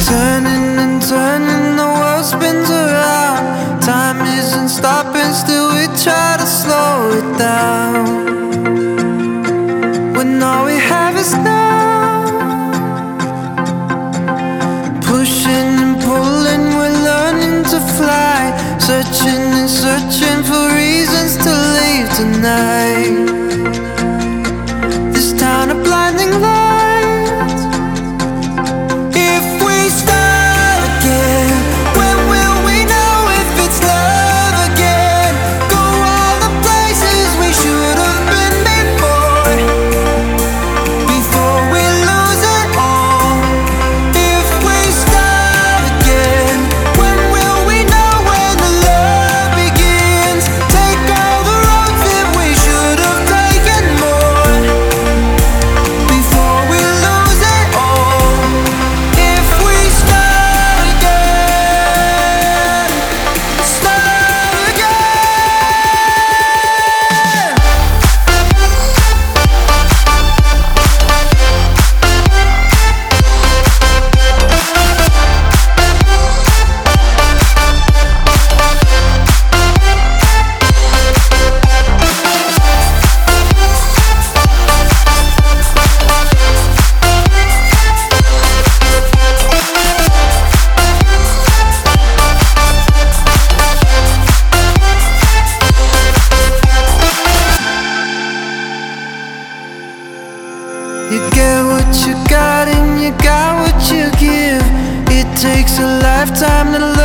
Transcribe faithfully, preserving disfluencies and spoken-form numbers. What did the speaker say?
Turning and turning, the world spins around. Time isn't stopping, still we try to slow it down. When all we have is now. Pushing and pulling, we're learning to fly. Searching and searching for reasons to leave tonight. This town of blinding lights. If we start again, when will we know if it's love again? Go all the places we should have been before, before we lose it all. If we start again, when will we know when the love begins? Take all the roads that we should have taken more, before we lose it all. If we start again, start again. You get what you got and you got what you give. It takes a lifetime to